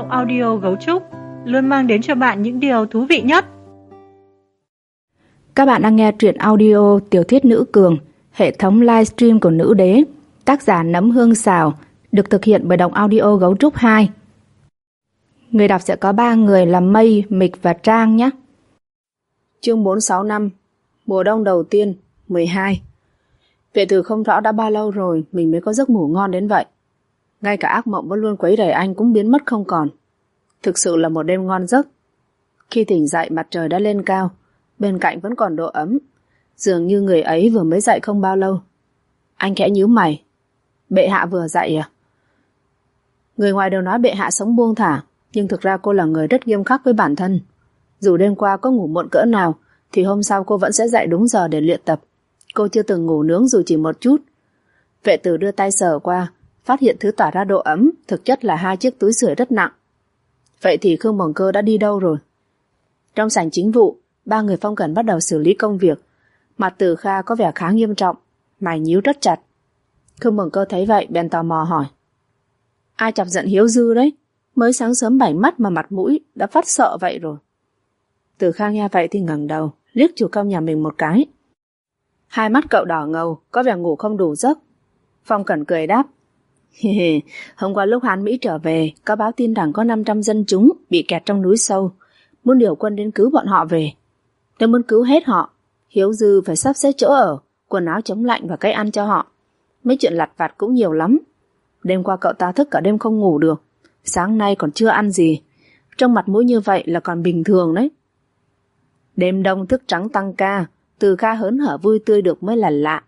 audio Gấu Trúc luôn mang đến cho bạn những điều thú vị nhất. Các bạn đang nghe truyện audio tiểu thuyết Nữ Cường, hệ thống livestream của Nữ Đế, tác giả Nấm Hương Xào, được thực hiện bởi Đọc Audio Gấu Trúc 2. Người đọc sẽ có 3 người là Mây, Mịch và Trang nhé. Chương 465, mùa đông đầu tiên, 12. Vệ Tử không rõ đã bao lâu rồi mình mới có giấc ngủ ngon đến vậy. Ngay cả ác mộng vẫn luôn quấy rầy anh cũng biến mất không còn. Thực sự là một đêm ngon giấc. Khi tỉnh dậy mặt trời đã lên cao, bên cạnh vẫn còn độ ấm. Dường như người ấy vừa mới dậy không bao lâu. Anh khẽ nhíu mày. Bệ hạ vừa dậy à? Người ngoài đều nói bệ hạ sống buông thả, nhưng thực ra cô là người rất nghiêm khắc với bản thân. Dù đêm qua có ngủ muộn cỡ nào thì hôm sau cô vẫn sẽ dậy đúng giờ để luyện tập. Cô chưa từng ngủ nướng dù chỉ một chút. Vệ Tử đưa tay sờ qua, phát hiện thứ tỏa ra độ ấm thực chất là 2 chiếc túi sưởi rất nặng. Vậy thì Khương Mộng Cơ đã đi đâu rồi? Trong sảnh chính vụ, 3 người phong cần bắt đầu xử lý công việc. Mặt Từ Kha có vẻ khá nghiêm trọng, mày nhíu rất chặt. Khương Mộng Cơ thấy vậy bèn tò mò hỏi: ai chọc giận Hiếu Dư đấy? Mới sáng sớm 7 mắt mà mặt mũi đã phát sợ vậy rồi. Từ Kha nghe vậy thì ngẩng đầu, liếc chủ công nhà mình một cái. Hai mắt cậu đỏ ngầu, có vẻ ngủ không đủ giấc. Phong Cẩn cười đáp: hôm qua lúc Hán Mỹ trở về, có báo tin rằng có 500 dân chúng bị kẹt trong núi sâu, muốn điều quân đến cứu bọn họ về. Nếu muốn cứu hết họ, Hiếu Dư phải sắp xếp chỗ ở, quần áo chống lạnh và cái ăn cho họ. Mấy chuyện lặt vặt cũng nhiều lắm. Đêm qua cậu ta thức cả đêm không ngủ được, sáng nay còn chưa ăn gì. Trong mặt mũi như vậy là còn bình thường đấy. Đêm đông thức trắng tăng ca, Từ Kha hớn hở vui tươi được mới là lạ.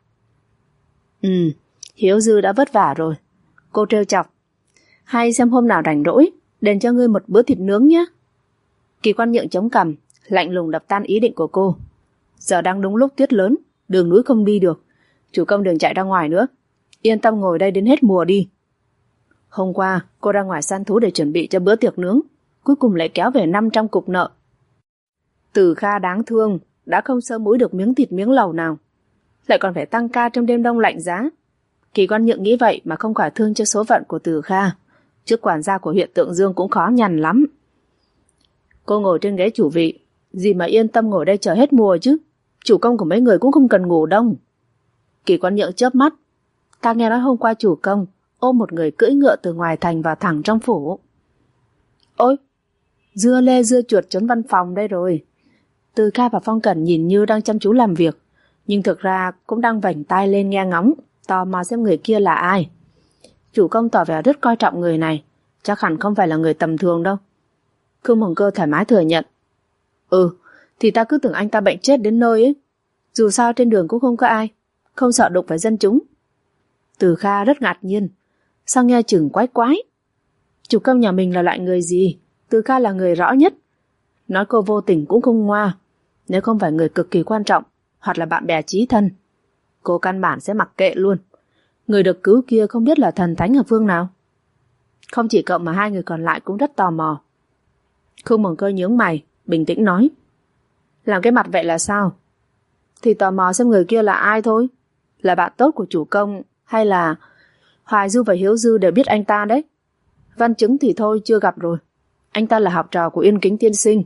Hiếu Dư đã vất vả rồi. Cô trêu chọc: hay xem hôm nào rảnh rỗi đền cho ngươi một bữa thịt nướng nhé. Kỳ Quan Nhượng chống cằm, lạnh lùng đập tan ý định của cô. Giờ đang đúng lúc tuyết lớn, đường núi không đi được, chủ công đừng chạy ra ngoài nữa. Yên tâm ngồi đây đến hết mùa đi. Hôm qua cô ra ngoài săn thú để chuẩn bị cho bữa tiệc nướng, cuối cùng lại kéo về 500 cục nợ. Từ Kha đáng thương, đã không sơ múi được miếng thịt miếng lẩu nào, lại còn phải tăng ca trong đêm đông lạnh giá. Kỳ Quan Nhượng nghĩ vậy mà không khỏi thương cho số phận của Từ Kha. Chức quản gia của huyện Tượng Dương cũng khó nhằn lắm. Cô ngồi trên ghế chủ vị, gì mà yên tâm ngồi đây chờ hết mùa chứ. Chủ công của mấy người cũng không cần ngủ đâu. Kỳ Quan Nhượng chớp mắt. Ta nghe nói hôm qua chủ công ôm một người cưỡi ngựa từ ngoài thành vào thẳng trong phủ. Ôi, dưa lê dưa chuột trốn văn phòng đây rồi. Từ Kha và Phong Cẩn nhìn như đang chăm chú làm việc, nhưng thực ra cũng đang vảnh tai lên nghe ngóng, tò mò xem người kia là ai. Chủ công tỏ vẻ rất coi trọng người này, chắc hẳn không phải là người tầm thường đâu. Khương Mộng Cơ thoải mái thừa nhận: thì ta cứ tưởng anh ta bệnh chết đến nơi ấy. Dù sao trên đường cũng không có ai, không sợ đụng phải dân chúng. Từ Kha rất ngạc nhiên, sao nghe chừng quái quái. Chủ công nhà mình là loại người gì, Từ Kha là người rõ nhất. Nói cô vô tình cũng không ngoa. Nếu không phải người cực kỳ quan trọng, hoặc là bạn bè chí thân, cô căn bản sẽ mặc kệ luôn. Người được cứu kia không biết là thần thánh ở phương nào. Không chỉ cậu mà 2 người còn lại cũng rất tò mò. Khương Mộng Cơ nhướng mày, bình tĩnh nói: làm cái mặt vậy là sao? Thì tò mò xem người kia là ai thôi. Là bạn tốt của chủ công, hay là Hoài Du và Hiếu Dư đều biết anh ta đấy. Văn Chứng thì thôi chưa gặp rồi. Anh ta là học trò của Yên Kính tiên sinh.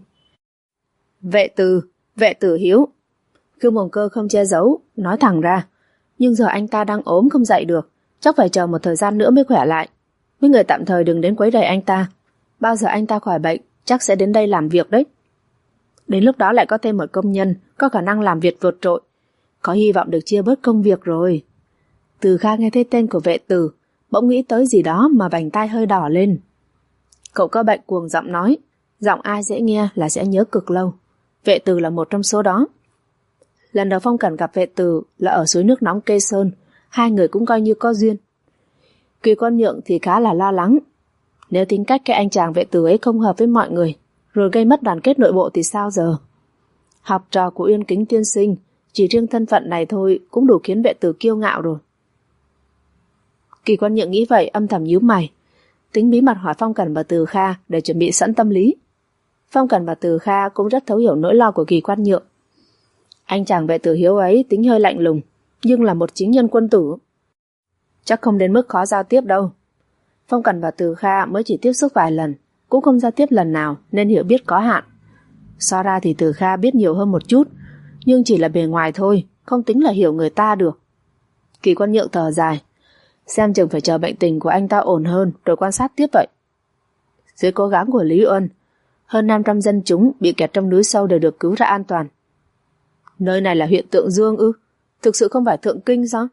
Vệ Tử Hiếu. Khương Mộng Cơ không che giấu, nói thẳng ra. Nhưng giờ anh ta đang ốm không dậy được, chắc phải chờ một thời gian nữa mới khỏe lại. Mấy người tạm thời đừng đến quấy rầy anh ta. Bao giờ anh ta khỏi bệnh, chắc sẽ đến đây làm việc đấy. Đến lúc đó lại có thêm một công nhân có khả năng làm việc vượt trội, có hy vọng được chia bớt công việc rồi. Từ Kha nghe thấy tên của Vệ Tử, bỗng nghĩ tới gì đó mà vành tai hơi đỏ lên. Cậu có bệnh cuồng giọng nói, giọng ai dễ nghe là sẽ nhớ cực lâu. Vệ Tử là một trong số đó. Lần đầu Phong Cẩn gặp Vệ Tử là ở suối nước nóng Kê Sơn, 2 người cũng coi như có duyên. Kỳ Quan Nhượng thì khá là lo lắng. Nếu tính cách cái anh chàng Vệ Tử ấy không hợp với mọi người, rồi gây mất đoàn kết nội bộ thì sao giờ? Học trò của Yên Kính tiên sinh, chỉ riêng thân phận này thôi cũng đủ khiến Vệ Tử kiêu ngạo rồi. Kỳ Quan Nhượng nghĩ vậy âm thầm nhíu mày, tính bí mật hỏi Phong Cẩn và Từ Kha để chuẩn bị sẵn tâm lý. Phong Cẩn và Từ Kha cũng rất thấu hiểu nỗi lo của Kỳ Quan Nhượng. Anh chàng Vệ Tử Hiếu ấy tính hơi lạnh lùng, nhưng là một chính nhân quân tử. Chắc không đến mức khó giao tiếp đâu. Phong Cẩn và Từ Kha mới chỉ tiếp xúc vài lần, cũng không giao tiếp lần nào nên hiểu biết có hạn. So ra thì Từ Kha biết nhiều hơn một chút, nhưng chỉ là bề ngoài thôi, không tính là hiểu người ta được. Kỳ Quan Nhượng thở dài, xem chừng phải chờ bệnh tình của anh ta ổn hơn rồi quan sát tiếp vậy. Dưới cố gắng của Lý Uân, hơn 500 dân chúng bị kẹt trong núi sâu đều được cứu ra an toàn. Nơi này là huyện Tượng Dương ư? Thực sự không phải Thượng Kinh sao?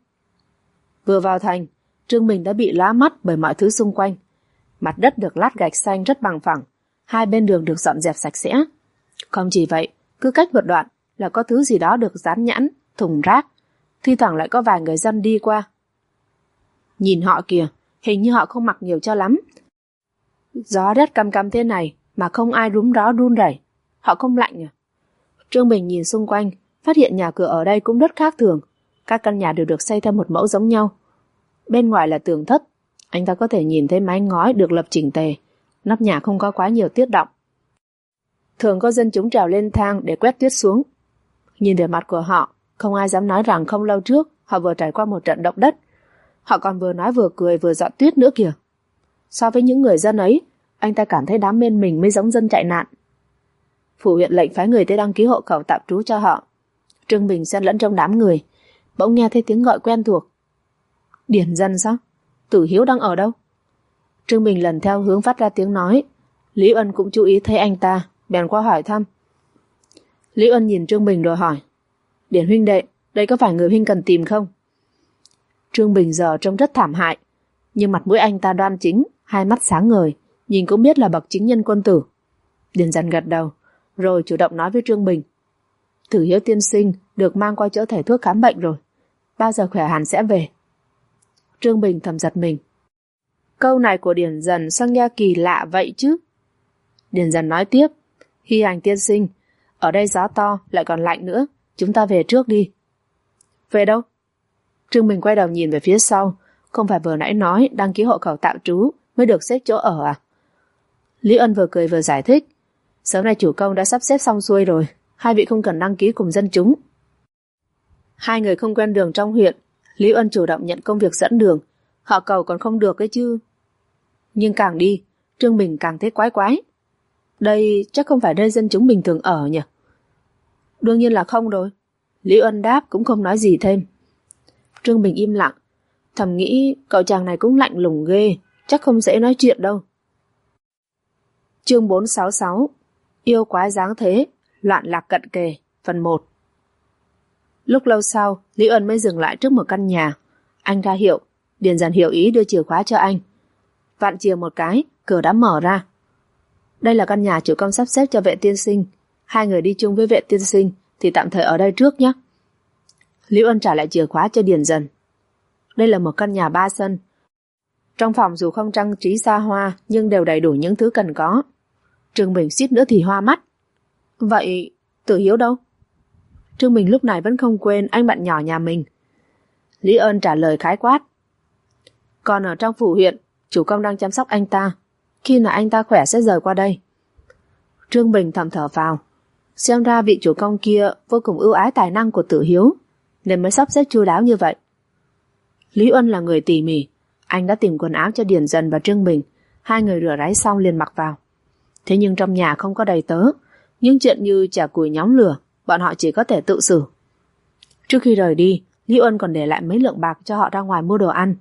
Vừa vào thành, Trương Bình đã bị lóa mắt bởi mọi thứ xung quanh. Mặt đất được lát gạch xanh rất bằng phẳng, hai bên đường được dọn dẹp sạch sẽ. Không chỉ vậy, cứ cách một đoạn là có thứ gì đó được dán nhãn, thùng rác, thi thoảng lại có vài người dân đi qua. Nhìn họ kìa, hình như họ không mặc nhiều cho lắm. Gió rét căm căm thế này mà không ai rúm đó run rẩy, họ không lạnh à? Trương Bình nhìn xung quanh, phát hiện nhà cửa ở đây cũng rất khác thường. Các căn nhà đều được xây theo một mẫu giống nhau. Bên ngoài là tường thấp, anh ta có thể nhìn thấy mái ngói được lập chỉnh tề, nóc nhà không có quá nhiều tuyết đọng. Thường có dân chúng trèo lên thang để quét tuyết xuống. Nhìn vẻ mặt của họ, không ai dám nói rằng không lâu trước họ vừa trải qua một trận động đất. Họ còn vừa nói vừa cười vừa dọn tuyết nữa kìa. So với những người dân ấy, anh ta cảm thấy đám bên mình mới giống dân chạy nạn. Phủ huyện lệnh phái người tới đăng ký hộ khẩu tạm trú cho họ. Trương Bình xen lẫn trong đám người, bỗng nghe thấy tiếng gọi quen thuộc. Điển Dân sao? Tử Hiếu đang ở đâu? Trương Bình lần theo hướng phát ra tiếng nói. Lý Uân cũng chú ý thấy anh ta, bèn qua hỏi thăm. Lý Uân nhìn Trương Bình rồi hỏi, Điển huynh đệ, đây có phải người huynh cần tìm không? Trương Bình giờ trông rất thảm hại, nhưng mặt mũi anh ta đoan chính, hai mắt sáng ngời, nhìn cũng biết là bậc chính nhân quân tử. Điển Dân gật đầu, rồi chủ động nói với Trương Bình. Tử Hiếu tiên sinh được mang qua chỗ thầy thuốc khám bệnh rồi, bao giờ khỏe hẳn sẽ về. Trương Bình thầm giật mình. Câu này của Điển Dần sao nghe kỳ lạ vậy chứ? Điển Dần nói tiếp, Hy Hành tiên sinh, ở đây gió to lại còn lạnh nữa, chúng ta về trước đi. Về đâu? Trương Bình quay đầu nhìn về phía sau, không phải vừa nãy nói đăng ký hộ khẩu tạm trú mới được xếp chỗ ở à? Lý Ân vừa cười vừa giải thích, sớm nay chủ công đã sắp xếp xong xuôi rồi, hai vị không cần đăng ký cùng dân chúng. Hai người không quen đường trong huyện, Lý Ân chủ động nhận công việc dẫn đường, họ cầu còn không được ấy chứ. Nhưng càng đi, Trương Bình càng thấy quái quái. Đây chắc không phải nơi dân chúng bình thường ở nhỉ? Đương nhiên là không rồi. Lý Ân đáp cũng không nói gì thêm. Trương Bình im lặng, thầm nghĩ cậu chàng này cũng lạnh lùng ghê, chắc không dễ nói chuyện đâu. Chương 466 Yêu quái dáng thế, loạn lạc cận kề, phần 1. Lúc lâu sau, Lý Ân mới dừng lại trước một căn nhà. Anh ra hiệu, Điền Dần hiểu ý đưa chìa khóa cho anh. Vặn chìa một cái, cửa đã mở ra. Đây là căn nhà chủ công sắp xếp cho vệ tiên sinh. Hai người đi chung với vệ tiên sinh thì tạm thời ở đây trước nhé. Lý Ân trả lại chìa khóa cho Điền Dần. Đây là một căn nhà 3 sân. Trong phòng dù không trang trí xa hoa nhưng đều đầy đủ những thứ cần có. Trương Bình suýt nữa thì hoa mắt. Vậy Tử Hiếu đâu? Trương Bình lúc này vẫn không quên anh bạn nhỏ nhà mình. Lý Ân trả lời khái quát. Còn ở trong phủ huyện, chủ công đang chăm sóc anh ta. Khi nào anh ta khỏe sẽ rời qua đây. Trương Bình thầm thở phào. Xem ra vị chủ công kia vô cùng ưu ái tài năng của Tử Hiếu, nên mới sắp xếp chu đáo như vậy. Lý Ân là người tỉ mỉ. Anh đã tìm quần áo cho Điền Dần và Trương Bình. Hai người rửa ráy xong liền mặc vào. Thế nhưng trong nhà không có đầy tớ. Những chuyện như chả củi nhóm lửa, bọn họ chỉ có thể tự xử. Trước khi rời đi, Lý Ân còn để lại mấy lượng bạc cho họ ra ngoài mua đồ ăn.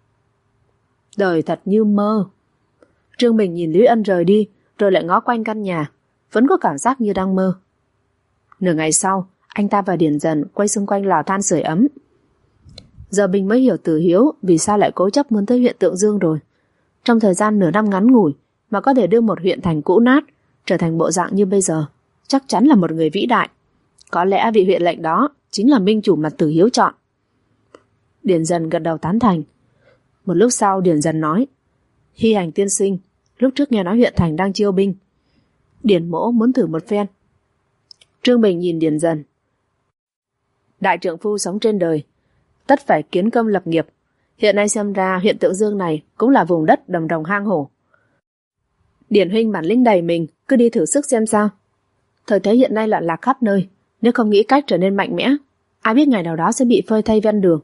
Đời thật như mơ. Trương Bình nhìn Lý Ân rời đi, rồi lại ngó quanh căn nhà, vẫn có cảm giác như đang mơ. Nửa ngày sau, anh ta và Điền Dần quay xung quanh lò than sưởi ấm. Giờ Bình mới hiểu Tử Hiếu vì sao lại cố chấp muốn tới huyện Tượng Dương rồi. Trong thời gian nửa năm ngắn ngủi mà có thể đưa một huyện thành cũ nát trở thành bộ dạng như bây giờ, chắc chắn là một người vĩ đại. Có lẽ vị huyện lệnh đó chính là minh chủ mà Tử Hiếu chọn. Điền Dần gật đầu tán thành. Một lúc sau Điền Dần nói, Hy Hành tiên sinh, lúc trước nghe nói huyện thành đang chiêu binh, Điền mỗ muốn thử một phen. Trương Bình nhìn Điền Dần. Đại trượng phu sống trên đời, tất phải kiến công lập nghiệp. Hiện nay xem ra huyện Tượng Dương này cũng là vùng đất đầm rồng hang hổ. Điền huynh bản lĩnh đầy mình, cứ đi thử sức xem sao. Thời thế hiện nay loạn lạc khắp nơi, nếu không nghĩ cách trở nên mạnh mẽ, ai biết ngày nào đó sẽ bị phơi thay ven đường.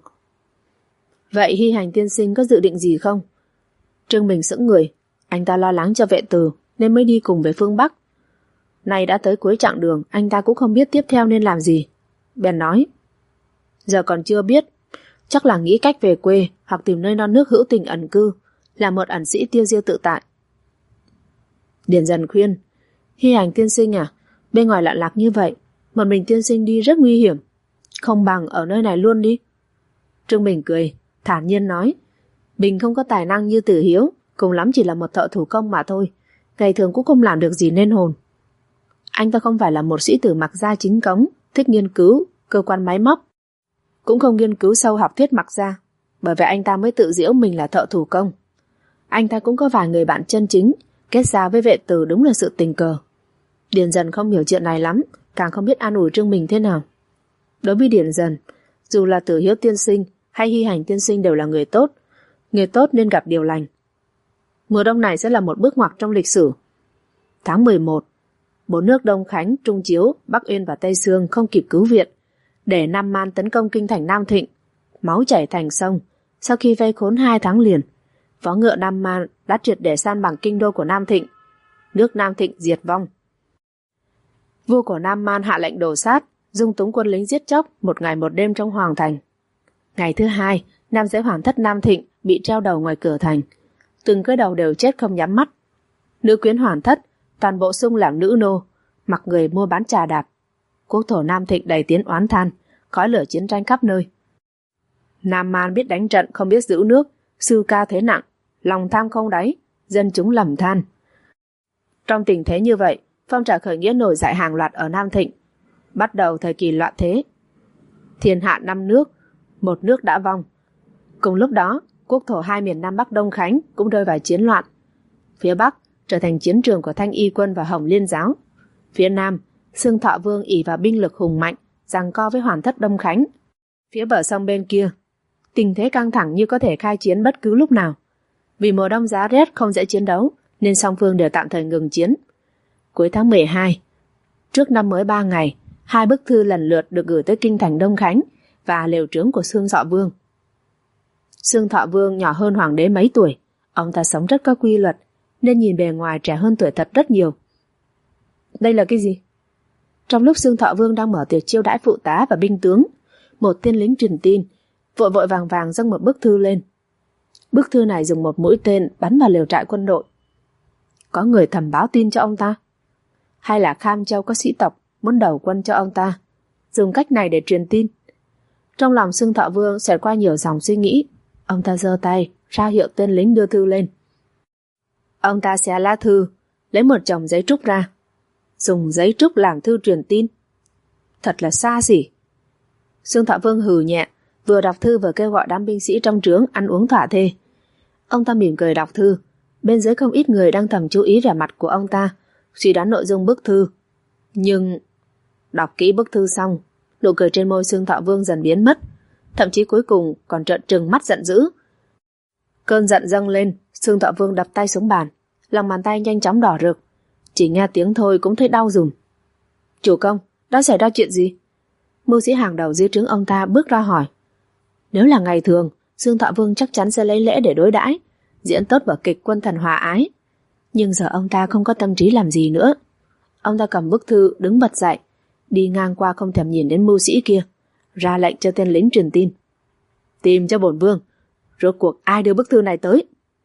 Vậy Hy Hành tiên sinh có dự định gì không? Trương Bình sững người, anh ta lo lắng cho vệ từ, nên mới đi cùng về phương Bắc. Nay đã tới cuối chặng đường, anh ta cũng không biết tiếp theo nên làm gì. Bèn nói, giờ còn chưa biết, chắc là nghĩ cách về quê hoặc tìm nơi non nước hữu tình ẩn cư, là một ẩn sĩ tiêu diêu tự tại. Điền Dần khuyên, Hy Hành tiên sinh à, bên ngoài lạ lạc như vậy, một mình tiên sinh đi rất nguy hiểm, không bằng ở nơi này luôn đi. Trương Bình cười, thản nhiên nói, Bình không có tài năng như Tử Hiếu, cùng lắm chỉ là một thợ thủ công mà thôi, ngày thường cũng không làm được gì nên hồn. Anh ta không phải là một sĩ tử mặc gia chính cống, thích nghiên cứu cơ quan máy móc, cũng không nghiên cứu sâu học thuyết mặc gia, bởi vậy anh ta mới tự giễu mình là thợ thủ công. Anh ta cũng có vài người bạn chân chính, kết giao với vệ tử đúng là sự tình cờ. Điền Dần không hiểu chuyện này lắm, càng không biết an ủi Trương Bình thế nào. Đối với Điền Dần, dù là Tử Hiếu tiên sinh hay Hy Hành tiên sinh đều là người tốt nên gặp điều lành. Mùa đông này sẽ là một bước ngoặt trong lịch sử. Tháng 11, bốn nước Đông Khánh, Trung Chiếu, Bắc Uyên và Tây Sương không kịp cứu viện, để Nam Man tấn công kinh thành Nam Thịnh, máu chảy thành sông. Sau khi vây khốn 2 tháng liền, võ ngựa Nam Man đã triệt để san bằng kinh đô của Nam Thịnh, nước Nam Thịnh diệt vong. Vua của Nam Man hạ lệnh đổ sát, dung túng quân lính giết chóc một ngày một đêm trong hoàng thành. Ngày thứ 2, nam giới hoàng thất Nam Thịnh bị treo đầu ngoài cửa thành, từng cái đầu đều chết không nhắm mắt. Nữ quyến hoàng thất toàn bộ xung làm nữ nô, mặc người mua bán trà đạp. Quốc thổ Nam Thịnh đầy tiếng oán than, khói lửa chiến tranh khắp nơi. Nam Man biết đánh trận không biết giữ nước, sư ca thế nặng, lòng tham không đáy, dân chúng lầm than. Trong tình thế như vậy, phong trào khởi nghĩa nổi dậy hàng loạt ở Nam Thịnh, bắt đầu thời kỳ loạn thế. Thiên hạ 5 nước, một nước đã vong. Cùng lúc đó, quốc thổ 2 miền Nam Bắc Đông Khánh cũng rơi vào chiến loạn. Phía Bắc trở thành chiến trường của Thanh Y quân và Hồng Liên giáo. Phía Nam, Xương Thọ Vương ỷ vào binh lực hùng mạnh, giằng co với hoàng thất Đông Khánh. Phía bờ sông bên kia, tình thế căng thẳng như có thể khai chiến bất cứ lúc nào. Vì mùa đông giá rét không dễ chiến đấu, nên song phương đều tạm thời ngừng chiến. Cuối tháng 12, trước năm mới 3 ngày, 2 bức thư lần lượt được gửi tới kinh thành Đông Khánh và lều trướng của Xương Thọ Vương. Xương Thọ Vương nhỏ hơn hoàng đế mấy tuổi, ông ta sống rất có quy luật, nên nhìn bề ngoài trẻ hơn tuổi thật rất nhiều. Đây là cái gì? Trong lúc Xương Thọ Vương đang mở tiệc chiêu đãi phụ tá và binh tướng, một tên lính truyền tin vội vội vàng vàng dâng một bức thư lên. Bức thư này dùng một mũi tên bắn vào lều trại quân đội. Có người thầm báo tin cho ông ta? Hay là Kham Châu có sĩ tộc muốn đầu quân cho ông ta, dùng cách này để truyền tin? Trong lòng Xương Thọ Vương xẹt qua nhiều dòng suy nghĩ. Ông ta giơ tay ra hiệu tên lính đưa thư lên. Ông ta xé lá thư, lấy một chồng giấy trúc ra, dùng giấy trúc làm thư truyền tin. Thật là xa xỉ. Xương Thọ Vương hừ nhẹ, vừa đọc thư vừa kêu gọi đám binh sĩ trong trướng ăn uống thỏa thê. Ông ta mỉm cười đọc thư. Bên dưới không ít người đang thầm chú ý vẻ mặt của ông ta, suy đoán nội dung bức thư. Nhưng đọc kỹ bức thư xong, nụ cười trên môi Xương Thọ Vương dần biến mất, thậm chí cuối cùng còn trợn trừng mắt giận dữ. Cơn giận dâng lên, Xương Thọ Vương đập tay xuống bàn, lòng bàn tay nhanh chóng đỏ rực, chỉ nghe tiếng thôi cũng thấy đau rùm. Chủ công, đã xảy ra chuyện gì? Mưu sĩ hàng đầu dưới trướng ông ta bước ra hỏi. Nếu là ngày thường, Xương Thọ Vương chắc chắn sẽ lấy lễ để đối đãi, diễn tốt vở kịch quân thần hòa ái. Nhưng giờ ông ta không có tâm trí làm gì nữa. Ông ta cầm bức thư đứng bật dậy, đi ngang qua không thèm nhìn đến mưu sĩ kia, ra lệnh cho tên lính truyền tin. Tìm cho bổn vương, rốt cuộc ai đưa bức thư này tới?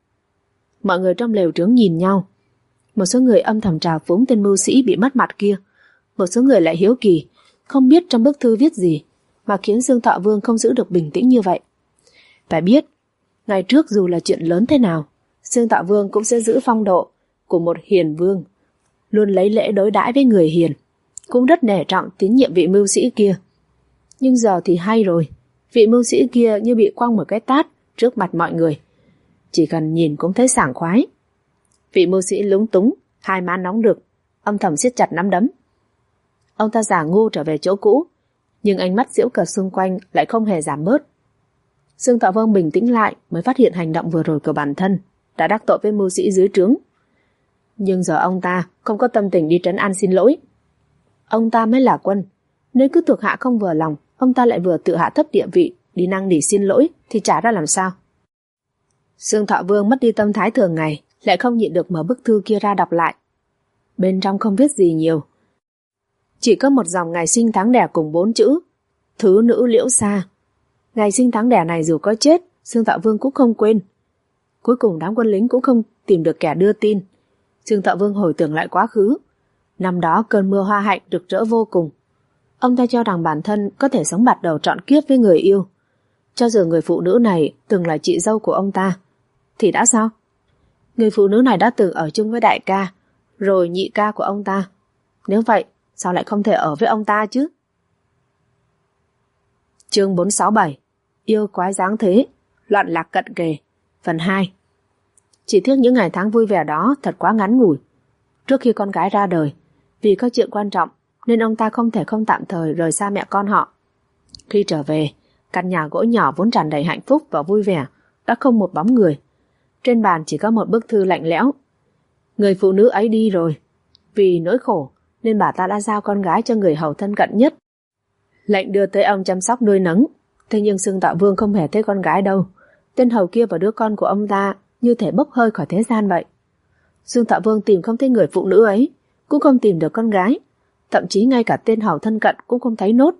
Mọi người trong lều trướng nhìn nhau. Một số người âm thầm trào phúng tên mưu sĩ bị mất mặt kia, một số người lại hiếu kỳ, không biết trong bức thư viết gì mà khiến Xương Thọ Vương không giữ được bình tĩnh như vậy. Phải biết, ngày trước dù là chuyện lớn thế nào, Xương Thọ Vương cũng sẽ giữ phong độ của một hiền vương, luôn lấy lễ đối đãi với người hiền, cũng rất nể trọng tín nhiệm vị mưu sĩ kia. Nhưng giờ thì hay rồi, vị mưu sĩ kia như bị quăng một cái tát trước mặt mọi người, chỉ cần nhìn cũng thấy sảng khoái. Vị mưu sĩ lúng túng, hai má nóng rực, âm thầm siết chặt nắm đấm. Ông ta giả ngu trở về chỗ cũ, nhưng ánh mắt giễu cợt xung quanh lại không hề giảm bớt. Xương Thọ Vương bình tĩnh lại mới phát hiện hành động vừa rồi của bản thân đã đắc tội với mưu sĩ dưới trướng. Nhưng giờ ông ta không có tâm tình đi trấn an xin lỗi. Ông ta mới là quân, nếu cứ thuộc hạ không vừa lòng, ông ta lại vừa tự hạ thấp địa vị đi năn nỉ xin lỗi thì chả ra làm sao. Xương Thọ Vương mất đi tâm thái thường ngày, lại không nhịn được mở bức thư kia ra đọc lại, Bên trong không viết gì nhiều. Chỉ có một dòng ngày sinh tháng đẻ cùng 4 chữ: thứ nữ Liễu Sa. Ngày sinh tháng đẻ này dù có chết, Dương Thọ Vương cũng không quên. Cuối cùng đám quân lính cũng không tìm được kẻ đưa tin. Dương Thọ Vương hồi tưởng lại quá khứ. Năm đó cơn mưa hoa hạnh rực rỡ vô cùng. Ông ta cho rằng bản thân có thể sống bạt đầu trọn kiếp với người yêu. Cho dù người phụ nữ này từng là chị dâu của ông ta, thì đã sao? Người phụ nữ này đã từng ở chung với đại ca, rồi nhị ca của ông ta. Nếu vậy, sao lại không thể ở với ông ta chứ? Chương 467: Yêu quái dáng thế, loạn lạc cận kề. Phần 2. Chỉ tiếc những ngày tháng vui vẻ đó thật quá ngắn ngủi. Trước khi con gái ra đời, vì có chuyện quan trọng nên ông ta không thể không tạm thời rời xa mẹ con họ. Khi trở về, căn nhà gỗ nhỏ vốn tràn đầy hạnh phúc và vui vẻ đã không một bóng người. Trên bàn chỉ có một bức thư lạnh lẽo. Người phụ nữ ấy đi rồi. Vì nỗi khổ nên bà ta đã giao con gái cho người hầu thân cận nhất, lệnh đưa tới ông chăm sóc nuôi nấng. Thế nhưng Dương Thọ Vương không hề thấy con gái đâu. Tên hầu kia và đứa con của ông ta như thể bốc hơi khỏi thế gian vậy. Dương Thọ Vương tìm không thấy người phụ nữ ấy, cũng không tìm được con gái, thậm chí ngay cả tên hầu thân cận cũng không thấy nốt.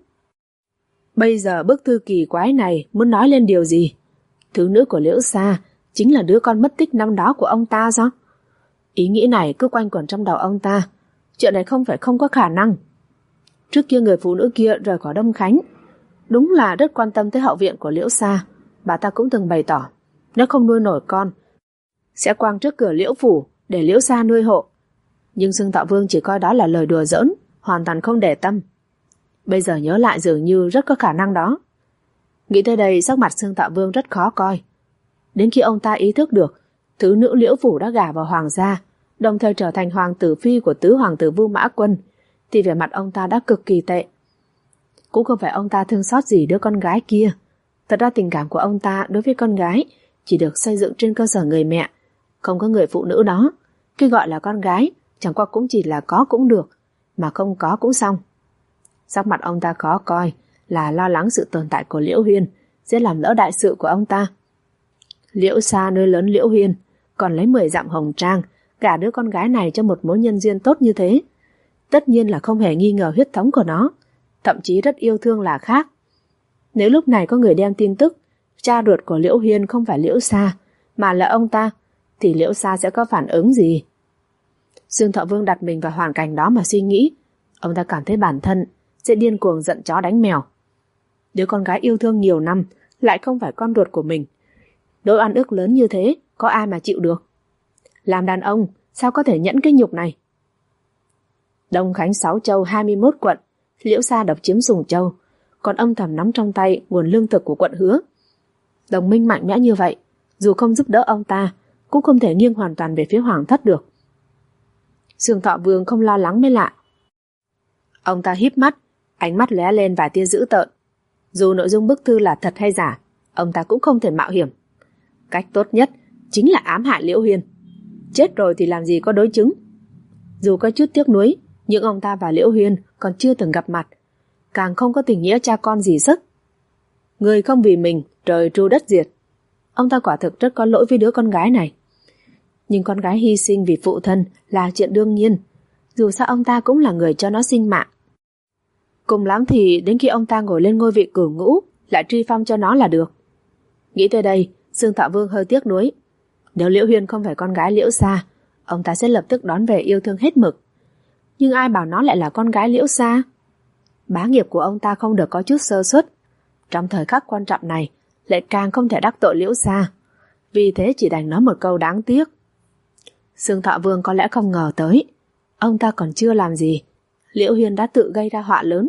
Bây giờ bức thư kỳ quái này muốn nói lên điều gì? Thứ nữ của Liễu Sa chính là đứa con mất tích năm đó của ông ta sao? Ý nghĩ này cứ quanh quẩn trong đầu ông ta. Chuyện này không phải không có khả năng. Trước kia người phụ nữ kia rời khỏi Đông Khánh, đúng là rất quan tâm tới hậu viện của Liễu Sa. Bà ta cũng từng bày tỏ, nếu không nuôi nổi con, sẽ quang trước cửa Liễu phủ để Liễu Sa nuôi hộ. Nhưng Dương Thọ Vương chỉ coi đó là lời đùa giỡn, hoàn toàn không để tâm. Bây giờ nhớ lại dường như rất có khả năng đó. Nghĩ tới đây, sắc mặt Dương Thọ Vương rất khó coi. Đến khi ông ta ý thức được thứ nữ Liễu phủ đã gả vào hoàng gia, đồng thời trở thành hoàng tử phi của tứ hoàng tử Vu Mã Quân, thì vẻ mặt ông ta đã cực kỳ tệ. Cũng không phải ông ta thương xót gì đứa con gái kia. Thật ra tình cảm của ông ta đối với con gái chỉ được xây dựng trên cơ sở người mẹ. Không có người phụ nữ đó, cái gọi là con gái chẳng qua cũng chỉ là có cũng được, mà không có cũng xong. Sắc mặt ông ta khó coi là lo lắng sự tồn tại của Liễu Huyên sẽ làm lỡ đại sự của ông ta. Liễu Sa nuôi lớn Liễu Huyên, còn lấy 10 dặm hồng trang gả đứa con gái này cho một mối nhân duyên tốt như thế. Tất nhiên là không hề nghi ngờ huyết thống của nó, thậm chí rất yêu thương là khác. Nếu lúc này có người đem tin tức cha ruột của Liễu Huyên không phải Liễu Sa mà là ông ta, thì Liễu Sa sẽ có phản ứng gì? Dương Thọ Vương đặt mình vào hoàn cảnh đó mà suy nghĩ. Ông ta cảm thấy bản thân sẽ điên cuồng giận chó đánh mèo. Đứa con gái yêu thương nhiều năm lại không phải con ruột của mình. Nỗi oan ức lớn như thế có ai mà chịu được? Làm đàn ông sao có thể nhẫn cái nhục này? Đông Khánh 6 châu 21 quận, Liễu Sa độc chiếm Sùng Châu, còn âm thầm nắm trong tay nguồn lương thực của quận Hứa. Đồng minh mạnh mẽ như vậy, dù không giúp đỡ ông ta, cũng không thể nghiêng hoàn toàn về phía hoàng thất được. Dương Thọ Vương không lo lắng mới lạ. Ông ta híp mắt, ánh mắt lóe lên vài tia dữ tợn. Dù nội dung bức thư là thật hay giả, ông ta cũng không thể mạo hiểm. Cách tốt nhất chính là ám hại Liễu Huyên. Chết rồi thì làm gì có đối chứng. Dù có chút tiếc nuối, nhưng ông ta và Liễu Huyên còn chưa từng gặp mặt, càng không có tình nghĩa cha con gì sức. Người không vì mình, trời tru đất diệt. Ông ta quả thực rất có lỗi với đứa con gái này. Nhưng con gái hy sinh vì phụ thân là chuyện đương nhiên. Dù sao ông ta cũng là người cho nó sinh mạng. Cùng lắm thì đến khi ông ta ngồi lên ngôi vị cửu ngũ, lại truy phong cho nó là được. Nghĩ tới đây, Dương Thọ Vương hơi tiếc nuối. Nếu Liễu Huyên không phải con gái Liễu Sa, ông ta sẽ lập tức đón về yêu thương hết mực. Nhưng ai bảo nó lại là con gái Liễu Sa? Bá nghiệp của ông ta không được có chút sơ suất. Trong thời khắc quan trọng này, lại càng không thể đắc tội Liễu Sa. Vì thế chỉ đành nói một câu đáng tiếc. Dương Thọ Vương có lẽ không ngờ tới, ông ta còn chưa làm gì, Liễu Huyên đã tự gây ra họa lớn.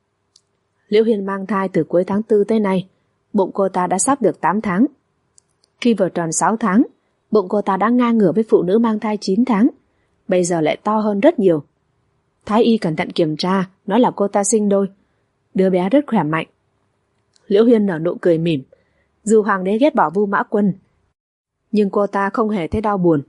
Liễu Huyên mang thai từ cuối tháng 4 tới nay, bụng cô ta đã sắp được 8 tháng. Khi vừa tròn 6 tháng, bụng cô ta đã ngang ngửa với phụ nữ mang thai 9 tháng, bây giờ lại to hơn rất nhiều. Thái y cẩn thận kiểm tra, nói là cô ta sinh đôi, đứa bé rất khỏe mạnh. Liễu Huyên nở nụ cười mỉm. Dù hoàng đế ghét bỏ Vu Mã Quân, nhưng cô ta không hề thấy đau buồn.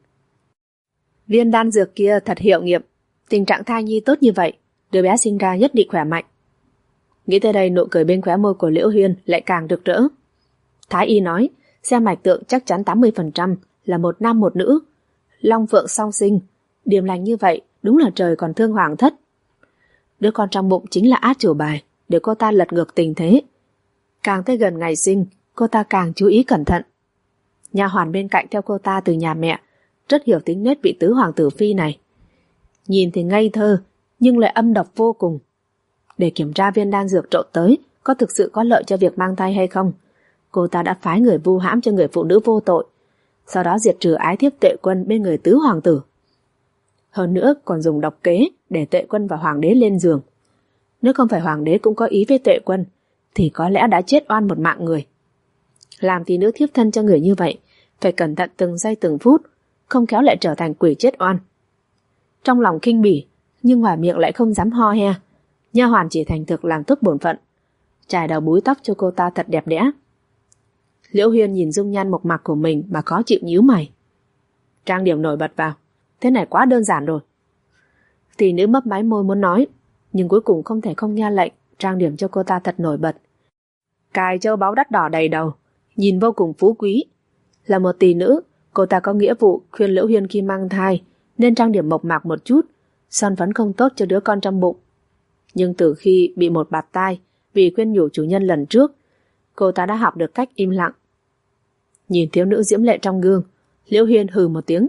Viên đan dược kia thật hiệu nghiệm, tình trạng thai nhi tốt như vậy, đứa bé sinh ra nhất định khỏe mạnh. Nghĩ tới đây, nụ cười bên khóe môi của Liễu Huyên lại càng rực rỡ. Thái y nói, xem mạch tượng chắc chắn 80% là một nam một nữ, long phượng song sinh, điềm lành như vậy đúng là trời còn thương hoàng thất. Đứa con trong bụng chính là át chủ bài để cô ta lật ngược tình thế. Càng tới gần ngày sinh, cô ta càng chú ý cẩn thận. Nha hoàn bên cạnh theo cô ta từ nhà mẹ, rất hiểu tính nết vị tứ hoàng tử phi này. Nhìn thì ngây thơ, nhưng lại âm độc vô cùng. Để kiểm tra viên đan dược trộn tới có thực sự có lợi cho việc mang thai hay không, cô ta đã phái người vu hãm cho người phụ nữ vô tội, sau đó diệt trừ ái thiếp Tệ Quân bên người tứ hoàng tử. Hơn nữa còn dùng độc kế để Tệ Quân và hoàng đế lên giường. Nếu không phải hoàng đế cũng có ý với Tệ Quân thì có lẽ đã chết oan một mạng người. Làm tí nữ thiếp thân cho người như vậy phải cẩn thận từng giây từng phút, không khéo lại trở thành quỷ chết oan. Trong lòng khinh bỉ, nhưng ngoài miệng lại không dám ho he. Nha hoàn chỉ thành thực làm tốt bổn phận, chải đầu búi tóc cho cô ta thật đẹp đẽ. Liễu Huyên nhìn dung nhan mộc mạc của mình mà khó chịu nhíu mày. Trang điểm nổi bật vào, thế này quá đơn giản rồi. Tỷ nữ mấp máy môi muốn nói, nhưng cuối cùng không thể không nghe lệnh trang điểm cho cô ta thật nổi bật. Cài châu báu đắt đỏ đầy đầu, nhìn vô cùng phú quý. Là một tỷ nữ, cô ta có nghĩa vụ khuyên Liễu Huyên khi mang thai nên trang điểm mộc mạc một chút, son phấn không tốt cho đứa con trong bụng. Nhưng từ khi bị một bạt tai vì khuyên nhủ chủ nhân lần trước, cô ta đã học được cách im lặng. Nhìn thiếu nữ diễm lệ trong gương, Liễu Huyên hừ một tiếng.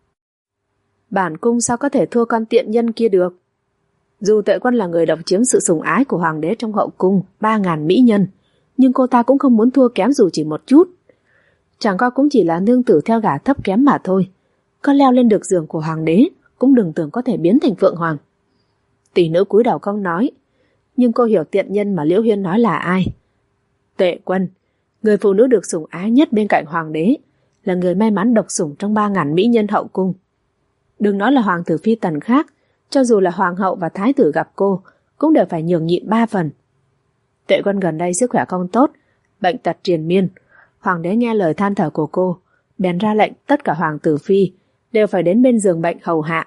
Bản cung sao có thể thua con tiện nhân kia được? Dù Tệ Quân là người độc chiếm sự sủng ái của hoàng đế trong hậu cung 3.000 mỹ nhân, nhưng cô ta cũng không muốn thua kém dù chỉ một chút. Chẳng qua cũng chỉ là nương tử theo gả thấp kém mà thôi. Có leo lên được giường của hoàng đế cũng đừng tưởng có thể biến thành phượng hoàng. Tỷ nữ cúi đầu không nói, nhưng cô hiểu tiện nhân mà Liễu Huyên nói là ai. Tệ Quân, người phụ nữ được sủng ái nhất bên cạnh hoàng đế, là người may mắn độc sủng trong 3.000 mỹ nhân hậu cung. Đừng nói là hoàng tử phi tần khác, cho dù là hoàng hậu và thái tử gặp cô cũng đều phải nhường nhịn 3 phần. Tệ Quân gần đây sức khỏe không tốt, bệnh tật triền miên. Hoàng đế nghe lời than thở của cô, bèn ra lệnh tất cả hoàng tử phi đều phải đến bên giường bệnh hầu hạ.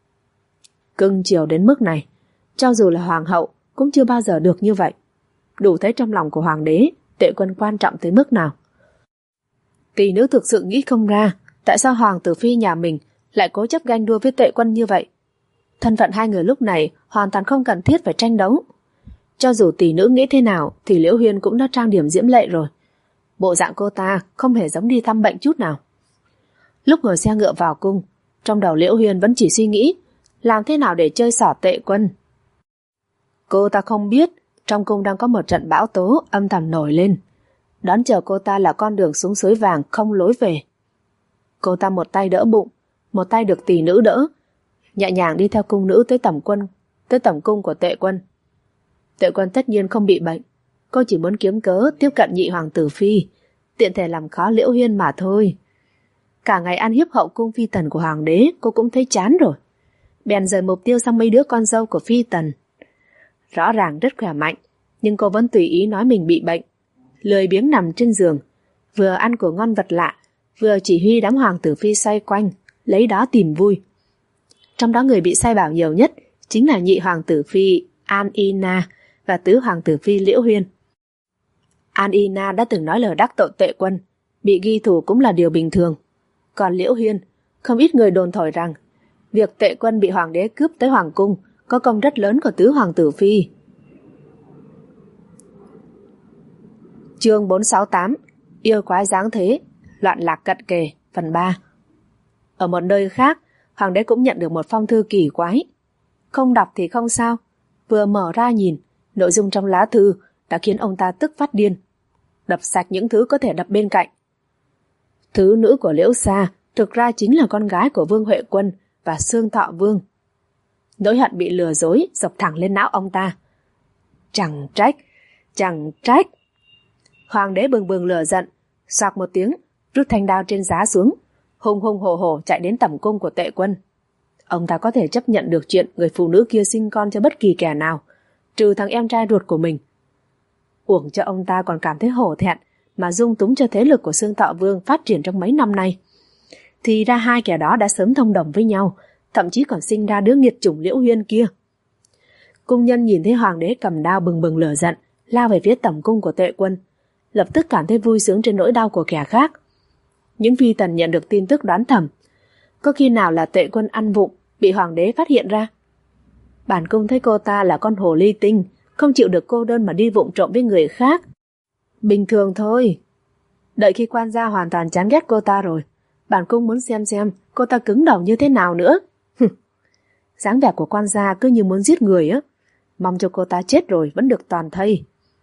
Cưng chiều đến mức này, cho dù là hoàng hậu cũng chưa bao giờ được như vậy. Đủ thấy trong lòng của hoàng đế Tệ Quân quan trọng tới mức nào. Tỷ nữ thực sự nghĩ không ra tại sao hoàng tử phi nhà mình lại cố chấp ganh đua với Tệ Quân như vậy. Thân phận hai người lúc này hoàn toàn không cần thiết phải tranh đấu. Cho dù tỷ nữ nghĩ thế nào thì Liễu Huyên cũng đã trang điểm diễm lệ rồi. Bộ dạng cô ta không hề giống đi thăm bệnh chút nào. Lúc ngồi xe ngựa vào cung, trong đầu Liễu Huyên vẫn chỉ suy nghĩ làm thế nào để chơi xỏ Tệ Quân. Cô ta không biết trong cung đang có một trận bão tố âm thầm nổi lên. Đón chờ cô ta là con đường xuống suối vàng không lối về. Cô ta một tay đỡ bụng, một tay được tỷ nữ đỡ, nhẹ nhàng đi theo cung nữ tới tẩm cung của Tệ Quân. Tệ Quân tất nhiên không bị bệnh, cô chỉ muốn kiếm cớ tiếp cận nhị hoàng tử phi, tiện thể làm khó Liễu Huyên mà thôi. Cả ngày ăn hiếp hậu cung phi tần của hoàng đế cô cũng thấy chán rồi, bèn rời mục tiêu sang mấy đứa con dâu của phi tần. Rõ ràng rất khỏe mạnh, nhưng cô vẫn tùy ý nói mình bị bệnh, lười biếng nằm trên giường, vừa ăn của ngon vật lạ, vừa chỉ huy đám hoàng tử phi xoay quanh, lấy đó tìm vui. Trong đó người bị sai bảo nhiều nhất chính là nhị hoàng tử phi An Y Na và tứ hoàng tử phi Liễu Huyên. An Y Na đã từng nói lời đắc tội Tệ Quân, bị ghi thù cũng là điều bình thường. Còn Liễu Huyên, không ít người đồn thổi rằng việc Tệ Quân bị hoàng đế cướp tới hoàng cung có công rất lớn của tứ hoàng tử phi. Chương 468 Yêu quái giáng thế, loạn lạc cận kề, phần 3. Ở một nơi khác, hoàng đế cũng nhận được một phong thư kỳ quái. Không đọc thì không sao, vừa mở ra nhìn, nội dung trong lá thư đã khiến ông ta tức phát điên, đập sạch những thứ có thể đập bên cạnh. Thứ nữ của Liễu Sa thực ra chính là con gái của Vương Huệ Quân và Xương Thọ Vương. Nỗi hận bị lừa dối dọc thẳng lên não ông ta. Chẳng trách. Hoàng đế bừng bừng lửa giận, xoạc một tiếng, rút thanh đao trên giá xuống, hùng hùng hổ hổ chạy đến tẩm cung của Tệ Quân. Ông ta có thể chấp nhận được chuyện người phụ nữ kia sinh con cho bất kỳ kẻ nào, trừ thằng em trai ruột của mình. Uổng cho ông ta còn cảm thấy hổ thẹn mà dung túng cho thế lực của Xương Thọ Vương phát triển trong mấy năm nay. Thì ra hai kẻ đó đã sớm thông đồng với nhau, thậm chí còn sinh ra đứa nghiệt chủng Liễu Huyên kia. Cung nhân nhìn thấy hoàng đế cầm đao bừng bừng lửa giận, lao về phía tẩm cung của Tệ Quân, lập tức cảm thấy vui sướng trên nỗi đau của kẻ khác. Những phi tần nhận được tin tức đoán thầm, có khi nào là Tệ Quân ăn vụng bị hoàng đế phát hiện ra. Bản cung thấy cô ta là con hồ ly tinh, không chịu được cô đơn mà đi vụng trộm với người khác. Bình thường thôi. Đợi khi quan gia hoàn toàn chán ghét cô ta rồi, bản cung muốn xem cô ta cứng đầu như thế nào nữa. Dáng vẻ của quan gia cứ như muốn giết người á. Mong cho cô ta chết rồi vẫn được toàn thây.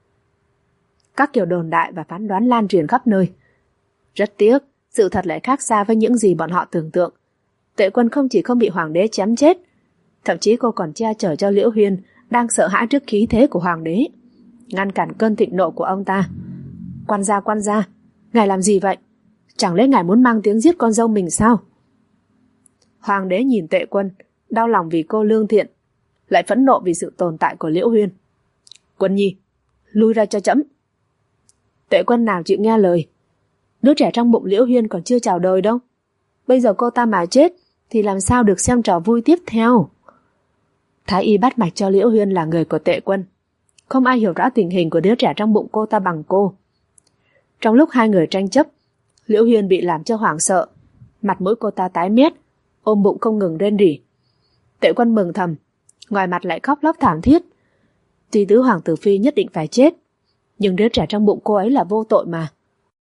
Các kiểu đồn đại và phán đoán lan truyền khắp nơi. Rất tiếc, sự thật lại khác xa với những gì bọn họ tưởng tượng. Tệ Quân không chỉ không bị hoàng đế chém chết, thậm chí cô còn che chở cho Liễu Huyên đang sợ hãi trước khí thế của hoàng đế, ngăn cản cơn thịnh nộ của ông ta. Quan gia, ngài làm gì vậy? Chẳng lẽ ngài muốn mang tiếng giết con dâu mình sao? Hoàng đế nhìn Tệ Quân, đau lòng vì cô lương thiện, lại phẫn nộ vì sự tồn tại của Liễu Huyên. Quân nhi, lui ra cho trẫm. Tệ Quân nào chịu nghe lời. Đứa trẻ trong bụng Liễu Huyên còn chưa chào đời đâu. Bây giờ cô ta mà chết thì làm sao được xem trò vui tiếp theo. Thái y bắt mạch cho Liễu Huyên là người của Tệ Quân. Không ai hiểu rõ tình hình của đứa trẻ trong bụng cô ta bằng cô. Trong lúc hai người tranh chấp, Liễu Huyên bị làm cho hoảng sợ, mặt mũi cô ta tái mét, ôm bụng không ngừng rên rỉ. Tệ Quân mừng thầm, ngoài mặt lại khóc lóc thảm thiết. Tuy tứ hoàng tử phi nhất định phải chết, nhưng đứa trẻ trong bụng cô ấy là vô tội mà.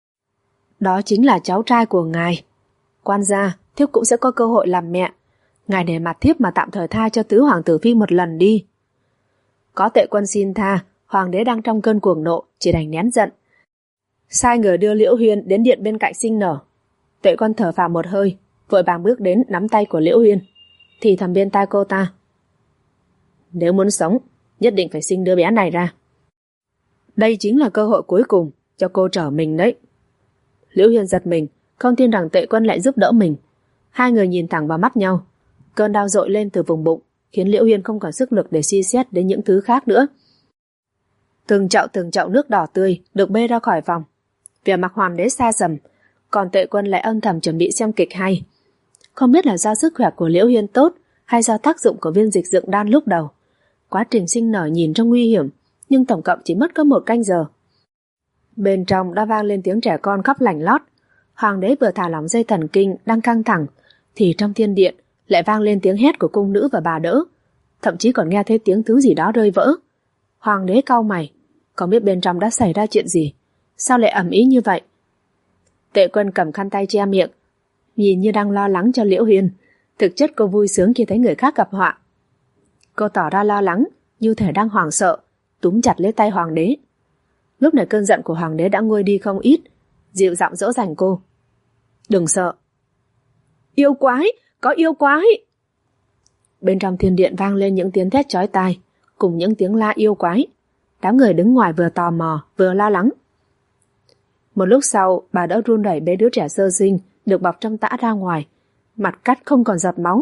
Đó chính là cháu trai của ngài. Quan gia, thiếp cũng sẽ có cơ hội làm mẹ. Ngài nể mặt thiếp mà tạm thời tha cho tứ hoàng tử phi một lần đi. Có Tệ Quân xin tha, hoàng đế đang trong cơn cuồng nộ, chỉ đành nén giận. Sai người đưa Liễu Huyên đến điện bên cạnh sinh nở. Tệ Quân thở phào một hơi, vội vàng bước đến nắm tay của Liễu Huyên, thì thầm bên tai cô ta. Nếu muốn sống, nhất định phải sinh đứa bé này ra. Đây chính là cơ hội cuối cùng cho cô trở mình đấy. Liễu Huyên giật mình, không tin rằng Tệ Quân lại giúp đỡ mình. Hai người nhìn thẳng vào mắt nhau. Cơn đau dội lên từ vùng bụng, khiến Liễu Huyên không còn sức lực để suy xét đến những thứ khác nữa. Từng chậu nước đỏ tươi được bê ra khỏi phòng. Vẻ mặt hoàng đế xa sầm, còn Tệ Quân lại âm thầm chuẩn bị xem kịch hay. Không biết là do sức khỏe của Liễu Huyên tốt hay do tác dụng của viên dịch dưỡng đan lúc đầu. Quá trình sinh nở nhìn trông nguy hiểm, nhưng tổng cộng chỉ mất có 1 canh giờ. Bên trong đã vang lên tiếng trẻ con khóc lành lót. Hoàng đế vừa thả lỏng dây thần kinh đang căng thẳng, thì trong thiên điện lại vang lên tiếng hét của cung nữ và bà đỡ, thậm chí còn nghe thấy tiếng thứ gì đó rơi vỡ. Hoàng đế cau mày, không biết bên trong đã xảy ra chuyện gì, sao lại ầm ĩ như vậy. Tệ Quân cầm khăn tay che miệng, nhìn như đang lo lắng cho Liễu Huyên, thực chất cô vui sướng khi thấy người khác gặp họa. Cô tỏ ra lo lắng, như thể đang hoảng sợ, túm chặt lấy tay hoàng đế. Lúc này cơn giận của hoàng đế đã nguôi đi không ít, dịu giọng dỗ dành cô. Đừng sợ. Yêu quái, có yêu quái. Bên trong thiên điện vang lên những tiếng thét chói tai, cùng những tiếng la yêu quái. Đám người đứng ngoài vừa tò mò, vừa lo lắng. Một lúc sau, bà đỡ run rẩy bế đứa trẻ sơ sinh được bọc trong tã ra ngoài, mặt cắt không còn giọt máu.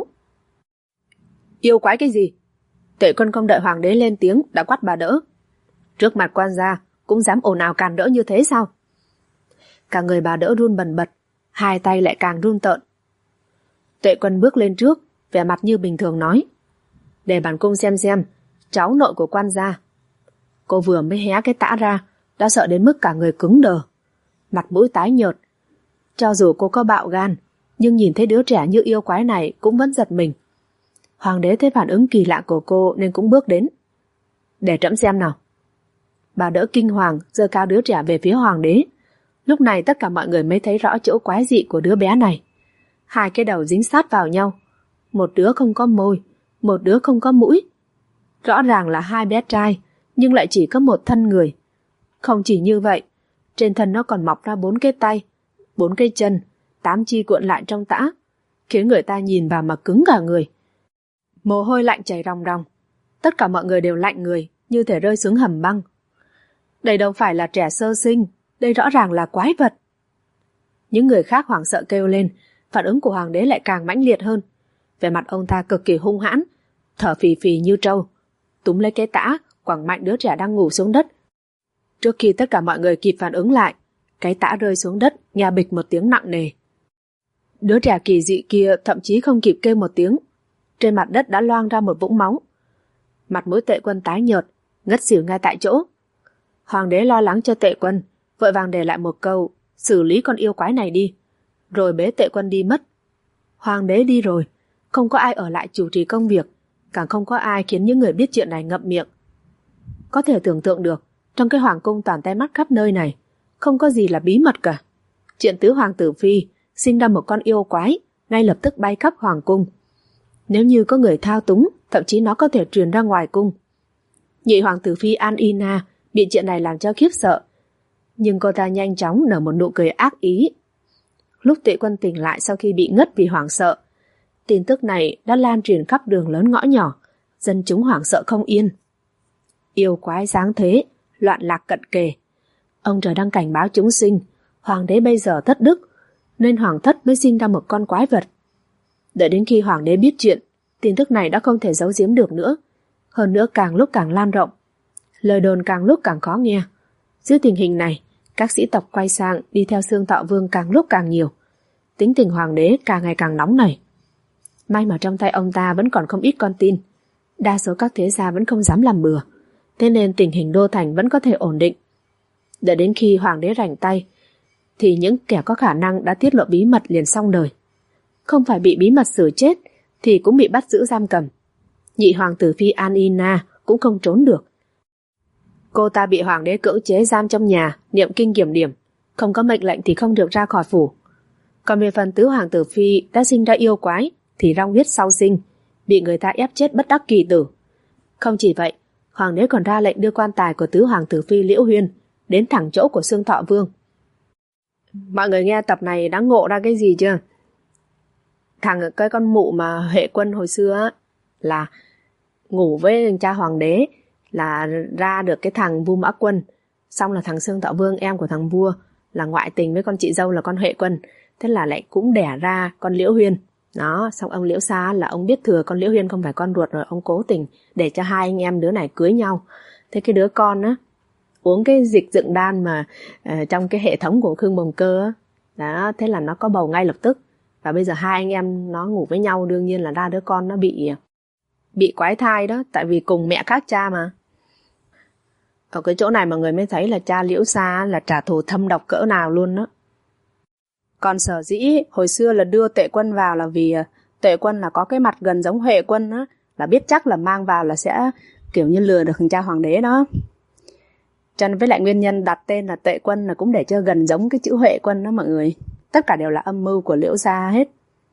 Yêu quái cái gì? Tệ Quân không đợi hoàng đế lên tiếng đã quát bà đỡ. Trước mặt quan gia cũng dám ồn ào càn rỡ như thế sao? Cả người bà đỡ run bần bật, hai tay lại càng run tợn. Tệ Quân bước lên trước, vẻ mặt như bình thường nói. Để bản cung xem, cháu nội của quan gia. Cô vừa mới hé cái tã ra, đã sợ đến mức cả người cứng đờ, mặt mũi tái nhợt. Cho dù cô có bạo gan, nhưng nhìn thấy đứa trẻ như yêu quái này cũng vẫn giật mình. Hoàng đế thấy phản ứng kỳ lạ của cô nên cũng bước đến. Để trẫm xem nào. Bà đỡ kinh hoàng giơ cao đứa trẻ về phía hoàng đế. Lúc này tất cả mọi người mới thấy rõ chỗ quái dị của đứa bé này. Hai cái đầu dính sát vào nhau, một đứa không có môi, một đứa không có mũi. Rõ ràng là hai bé trai, nhưng lại chỉ có một thân người. Không chỉ như vậy, trên thân nó còn mọc ra 4 cái tay, 4 cái chân, 8 chi cuộn lại trong tã, khiến người ta nhìn vào mà cứng cả người. Mồ hôi lạnh chảy ròng ròng. Tất cả mọi người đều lạnh người, như thể rơi xuống hầm băng. Đây đâu phải là trẻ sơ sinh, đây rõ ràng là quái vật. Những người khác hoảng sợ kêu lên, phản ứng của hoàng đế lại càng mãnh liệt hơn. Vẻ mặt ông ta cực kỳ hung hãn, thở phì phì như trâu, túm lấy cái tã, quẳng mạnh đứa trẻ đang ngủ xuống đất. Trước khi tất cả mọi người kịp phản ứng lại, cái tã rơi xuống đất, nghe bịch một tiếng nặng nề. Đứa trẻ kỳ dị kia thậm chí không kịp kêu một tiếng, trên mặt đất đã loang ra một vũng máu. Mặt mũi Tệ Quân tái nhợt, ngất xỉu ngay tại chỗ. Hoàng đế lo lắng cho Tệ Quân, vội vàng để lại một câu, xử lý con yêu quái này đi, rồi bế Tệ Quân đi mất. Hoàng đế đi rồi, Không có ai ở lại chủ trì công việc, càng không có ai khiến những người biết chuyện này ngậm miệng. Có thể tưởng tượng được, trong cái hoàng cung toàn tay mắt khắp nơi này, không có gì là bí mật cả. Chuyện tứ hoàng tử phi sinh ra một con yêu quái ngay lập tức bay khắp hoàng cung. Nếu như có người thao túng, thậm chí nó có thể truyền ra ngoài cung. Nhị hoàng tử phi An-Ina bị chuyện này làm cho khiếp sợ, nhưng cô ta nhanh chóng nở một nụ cười ác ý. Lúc Tuệ Quân tỉnh lại sau khi bị ngất vì hoảng sợ, tin tức này đã lan truyền khắp đường lớn ngõ nhỏ, dân chúng hoảng sợ không yên. Yêu quái sáng thế, loạn lạc cận kề. Ông trời đang cảnh báo chúng sinh, hoàng đế bây giờ thất đức, nên hoàng thất mới sinh ra một con quái vật. Đợi đến khi hoàng đế biết chuyện, tin tức này đã không thể giấu giếm được nữa. Hơn nữa càng lúc càng lan rộng, lời đồn càng lúc càng khó nghe. Dưới tình hình này, các sĩ tộc quay sang đi theo Xương Thọ Vương càng lúc càng nhiều. Tính tình hoàng đế càng ngày càng nóng nảy. May mà trong tay ông ta vẫn còn không ít con tin. Đa số các thế gia vẫn không dám làm bừa, thế nên tình hình đô thành vẫn có thể ổn định. Đợi đến khi hoàng đế rảnh tay, thì những kẻ có khả năng đã tiết lộ bí mật liền xong đời. Không phải bị bí mật xử chết, thì cũng bị bắt giữ giam cầm. Nhị hoàng tử phi An-Ina cũng không trốn được. Cô ta bị hoàng đế cưỡng chế giam trong nhà, niệm kinh kiểm điểm, không có mệnh lệnh thì không được ra khỏi phủ. Còn về phần tứ hoàng tử phi đã sinh ra yêu quái, thì long huyết sau sinh, bị người ta ép chết bất đắc kỳ tử. Không chỉ vậy, hoàng đế còn ra lệnh đưa quan tài của tứ hoàng tử phi Liễu Huyên đến thẳng chỗ của Xương Thọ Vương. Mọi người nghe tập này đã ngộ ra cái gì chưa? Cái con mụ mà Huệ Quân hồi xưa á, là ngủ với cha hoàng đế, là ra được cái thằng Vu Mã Quân, xong là thằng Xương Thọ Vương em của thằng vua là ngoại tình với con chị dâu là con Huệ Quân, thế là lại cũng đẻ ra con Liễu Huyên. Đó, xong ông Liễu Xa là ông biết thừa con Liễu Huyên không phải con ruột rồi, ông cố tình để cho hai anh em đứa này cưới nhau. Thế cái đứa con á uống cái dịch dựng đan mà trong cái hệ thống của Khương Bồng Cơ á, đó, thế là nó có bầu ngay lập tức. Và bây giờ hai anh em nó ngủ với nhau, đương nhiên là ra đứa con nó bị quái thai đó, tại vì cùng mẹ khác cha mà. Ở cái chỗ này mà người mới thấy là cha Liễu Xa là trả thù thâm độc cỡ nào luôn đó. Còn sở dĩ hồi xưa là đưa Tuệ Quân vào là vì Tuệ Quân là có cái mặt gần giống Huệ Quân á, là biết chắc là mang vào là sẽ kiểu như lừa được thằng cha hoàng đế đó. Cho nên với lại nguyên nhân đặt tên là Tuệ Quân là cũng để cho gần giống cái chữ Huệ Quân đó mọi người. Tất cả đều là âm mưu của Liễu Gia hết.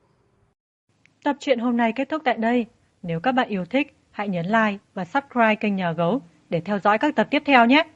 Tập truyện hôm nay kết thúc tại đây. Nếu các bạn yêu thích, hãy nhấn like và subscribe kênh Nhà Gấu để theo dõi các tập tiếp theo nhé.